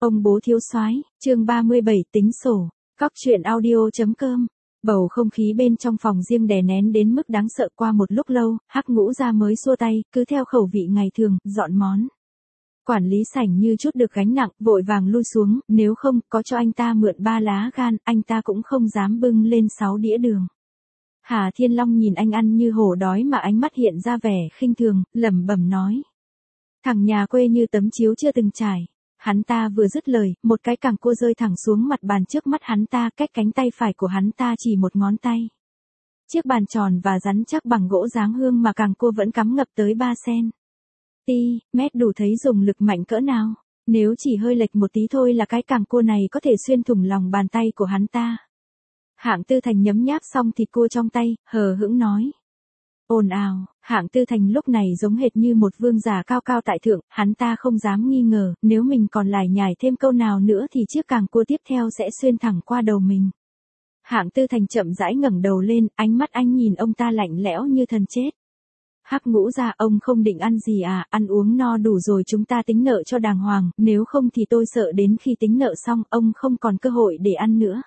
Ông bố thiếu soái, chương 37 tính sổ. Cóc truyện audio.com. Bầu không khí bên trong phòng riêng đè nén đến mức đáng sợ. Qua một lúc lâu, Hắc Ngũ Gia mới xua tay, cứ theo khẩu vị ngày thường, dọn món. Quản lý sảnh như chút được gánh nặng, vội vàng lui xuống, nếu không, có cho anh ta mượn 3 lá gan, anh ta cũng không dám bưng lên 6 đĩa đường. Hà Thiên Long nhìn anh ăn như hổ đói mà ánh mắt hiện ra vẻ khinh thường, lẩm bẩm nói. Thằng nhà quê như tấm chiếu chưa từng trải. Hắn ta vừa dứt lời, một cái càng cua rơi thẳng xuống mặt bàn trước mắt hắn ta, cách cánh tay phải của hắn ta chỉ một ngón tay. Chiếc bàn tròn và rắn chắc bằng gỗ dáng hương mà càng cua vẫn cắm ngập tới 3 cm, đủ thấy dùng lực mạnh cỡ nào. Nếu chỉ hơi lệch một tí thôi là cái càng cua này có thể xuyên thủng lòng bàn tay của hắn ta. Hạng Tư Thành nhấm nháp xong thịt cua trong tay, hờ hững nói. Ồn ào, Hạng Tư Thành lúc này giống hệt như một vương giả cao cao tại thượng, hắn ta không dám nghi ngờ, nếu mình còn lải nhải thêm câu nào nữa thì chiếc càng cua tiếp theo sẽ xuyên thẳng qua đầu mình. Hạng Tư Thành chậm rãi ngẩng đầu lên, ánh mắt anh nhìn ông ta lạnh lẽo như thần chết. Hắc Ngũ Gia, ông không định ăn gì à, ăn uống no đủ rồi chúng ta tính nợ cho đàng hoàng, nếu không thì tôi sợ đến khi tính nợ xong, ông không còn cơ hội để ăn nữa.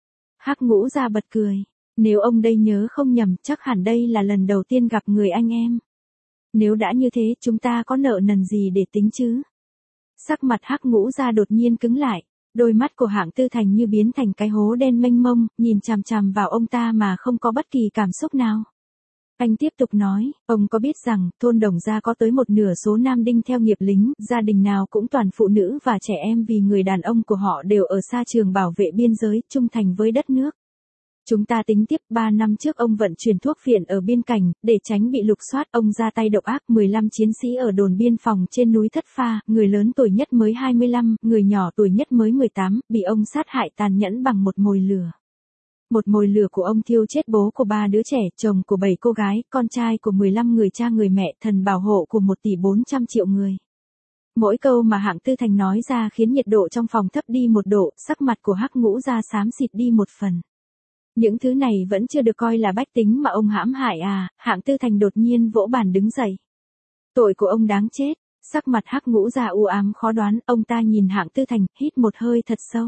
Hắc Ngũ Gia bật cười. Nếu ông đây nhớ không nhầm, chắc hẳn đây là lần đầu tiên gặp người anh em. Nếu đã như thế, chúng ta có nợ nần gì để tính chứ? Sắc mặt Hắc Ngũ Gia đột nhiên cứng lại, đôi mắt của Hạng Tư Thành như biến thành cái hố đen mênh mông, nhìn chằm chằm vào ông ta mà không có bất kỳ cảm xúc nào. Anh tiếp tục nói, ông có biết rằng, thôn Đồng Gia có tới một nửa số nam đinh theo nghiệp lính, gia đình nào cũng toàn phụ nữ và trẻ em vì người đàn ông của họ đều ở xa trường bảo vệ biên giới, trung thành với đất nước. Chúng ta tính tiếp 3 năm trước ông vận chuyển thuốc phiện ở biên cảnh, để tránh bị lục soát, ông ra tay độc ác 15 chiến sĩ ở đồn biên phòng trên núi Thất Pha, người lớn tuổi nhất mới 25, người nhỏ tuổi nhất mới 18, bị ông sát hại tàn nhẫn bằng một mồi lửa. Một mồi lửa của ông thiêu chết bố của 3 đứa trẻ, chồng của 7 cô gái, con trai của 15 người cha người mẹ, thần bảo hộ của 1 tỷ 400 triệu người. Mỗi câu mà Hạng Tư Thành nói ra khiến nhiệt độ trong phòng thấp đi 1 độ, sắc mặt của Hắc Ngũ Gia xám xịt đi 1 phần. Những thứ này vẫn chưa được coi là bách tính mà ông hãm hại à, Hạng Tư Thành đột nhiên vỗ bàn đứng dậy. Tội của ông đáng chết, sắc mặt Hắc Ngũ Gia u ám khó đoán, ông ta nhìn Hạng Tư Thành, hít một hơi thật sâu.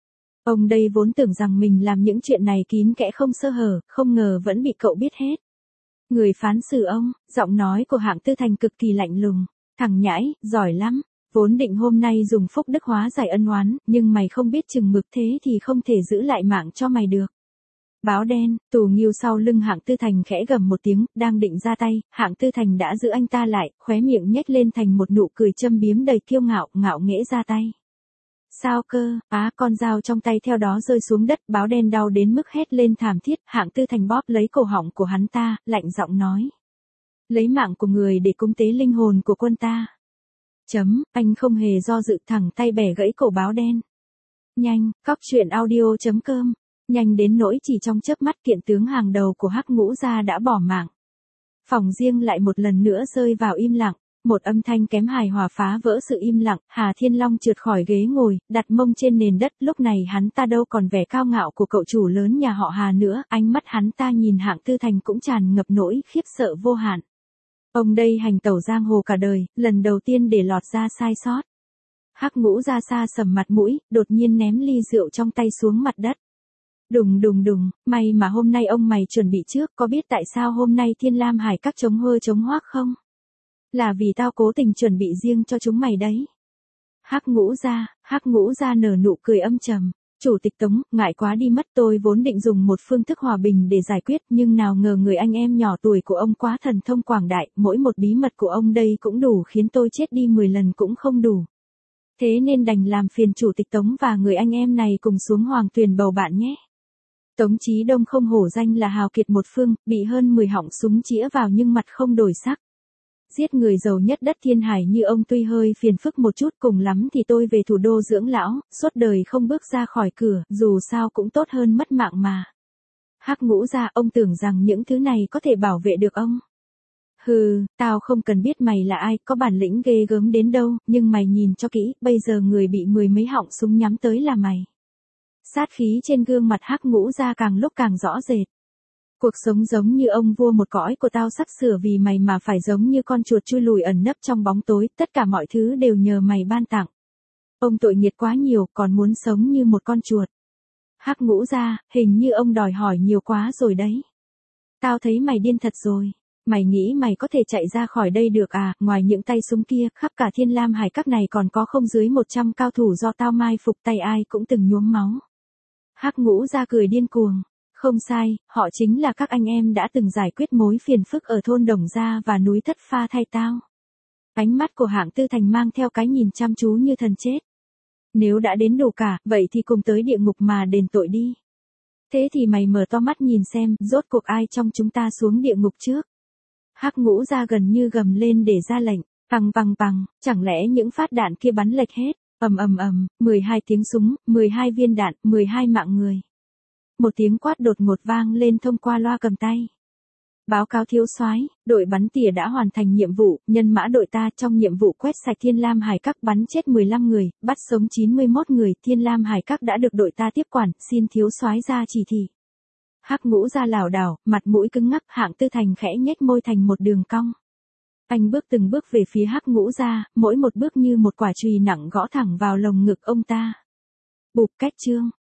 Ông đây vốn tưởng rằng mình làm những chuyện này kín kẽ không sơ hở, không ngờ vẫn bị cậu biết hết. Người phán xử ông, giọng nói của Hạng Tư Thành cực kỳ lạnh lùng, thằng nhãi, giỏi lắm. Vốn định hôm nay dùng phúc đức hóa giải ân oán, nhưng mày không biết chừng mực thế thì không thể giữ lại mạng cho mày được. Báo đen, Tù Nghiêu sau lưng Hạng Tư Thành khẽ gầm một tiếng, đang định ra tay, Hạng Tư Thành đã giữ anh ta lại, khóe miệng nhếch lên thành một nụ cười châm biếm đầy kiêu ngạo, ngạo nghễ ra tay. Sao cơ, con dao trong tay theo đó rơi xuống đất, báo đen đau đến mức hét lên thảm thiết, Hạng Tư Thành bóp lấy cổ họng của hắn ta, lạnh giọng nói. Lấy mạng của người để cúng tế linh hồn của quân ta. Anh không hề do dự, thẳng tay bẻ gãy cổ báo đen. Nhanh, cóc truyện audio.com. Nhanh đến nỗi chỉ trong chớp mắt kiện tướng hàng đầu của Hắc Ngũ Gia đã bỏ mạng. Phòng riêng lại một lần nữa rơi vào im lặng, một âm thanh kém hài hòa phá vỡ sự im lặng, Hà Thiên Long trượt khỏi ghế ngồi, đặt mông trên nền đất, lúc này hắn ta đâu còn vẻ cao ngạo của cậu chủ lớn nhà họ Hà nữa, ánh mắt hắn ta nhìn Hạng Tư Thành cũng tràn ngập nỗi khiếp sợ vô hạn. Ông đây hành tẩu giang hồ cả đời, lần đầu tiên để lọt ra sai sót. Hắc Ngũ Gia xa sầm mặt mũi, đột nhiên ném ly rượu trong tay xuống mặt đất. Đùng đùng đùng, may mà hôm nay ông mày chuẩn bị trước, có biết tại sao hôm nay Thiên Lam Hải các chống hơ chống hoác không? Là vì tao cố tình chuẩn bị riêng cho chúng mày đấy. Hắc Ngũ Gia nở nụ cười âm trầm. Chủ tịch Tống, ngại quá đi mất, tôi vốn định dùng một phương thức hòa bình để giải quyết, nhưng nào ngờ người anh em nhỏ tuổi của ông quá thần thông quảng đại, mỗi một bí mật của ông đây cũng đủ khiến tôi chết đi 10 lần cũng không đủ. Thế nên đành làm phiền chủ tịch Tống và người anh em này cùng xuống Hoàng Tuyền bầu bạn nhé. Tống Chí Đông không hổ danh là hào kiệt một phương, bị hơn 10 họng súng chĩa vào nhưng mặt không đổi sắc. Giết người giàu nhất đất Thiên Hải như ông tuy hơi phiền phức một chút, cùng lắm thì tôi về thủ đô dưỡng lão, suốt đời không bước ra khỏi cửa, dù sao cũng tốt hơn mất mạng mà. Hắc Ngũ Gia, ông tưởng rằng những thứ này có thể bảo vệ được ông? Hừ, tao không cần biết mày là ai, có bản lĩnh ghê gớm đến đâu, nhưng mày nhìn cho kỹ, bây giờ người bị 10 mấy họng súng nhắm tới là mày. Sát khí trên gương mặt Hắc Ngũ Gia càng lúc càng rõ rệt. Cuộc sống giống như ông vua một cõi của tao sắp sửa vì mày mà phải giống như con chuột chui lùi ẩn nấp trong bóng tối, tất cả mọi thứ đều nhờ mày ban tặng. Ông tội nghiệt quá nhiều, còn muốn sống như một con chuột. Hắc Ngũ gia, hình như ông đòi hỏi nhiều quá rồi đấy. Tao thấy mày điên thật rồi. Mày nghĩ mày có thể chạy ra khỏi đây được à, ngoài những tay súng kia, khắp cả Thiên Lam Hải các này còn có không dưới 100 cao thủ do tao mai phục, tay ai cũng từng nhuốm máu. Hắc Ngũ gia cười điên cuồng. Không sai, họ chính là các anh em đã từng giải quyết mối phiền phức ở thôn Đồng Gia và núi Thất Pha thay tao. Ánh mắt của Hạng Tư Thành mang theo cái nhìn chăm chú như thần chết. Nếu đã đến đủ cả, vậy thì cùng tới địa ngục mà đền tội đi. Thế thì mày mở to mắt nhìn xem, rốt cuộc ai trong chúng ta xuống địa ngục trước. Hắc Ngũ gia gần như gầm lên để ra lệnh, bằng bằng bằng, chẳng lẽ những phát đạn kia bắn lệch hết, ầm ầm ầm, 12 tiếng súng, 12 viên đạn, 12 mạng người. Một tiếng quát đột ngột vang lên thông qua loa cầm tay. Báo cáo thiếu soái, đội bắn tỉa đã hoàn thành nhiệm vụ, nhân mã đội ta trong nhiệm vụ quét sạch Thiên Lam Hải Các bắn chết 15 người, bắt sống 91 người, Thiên Lam Hải Các đã được đội ta tiếp quản, xin thiếu soái ra chỉ thị. Hắc Ngũ gia lảo đảo, mặt mũi cứng ngắc, Hạng Tư Thành khẽ nhếch môi thành một đường cong. Anh bước từng bước về phía Hắc Ngũ gia, mỗi một bước như một quả chùy nặng gõ thẳng vào lồng ngực ông ta. Bụp, cách chương.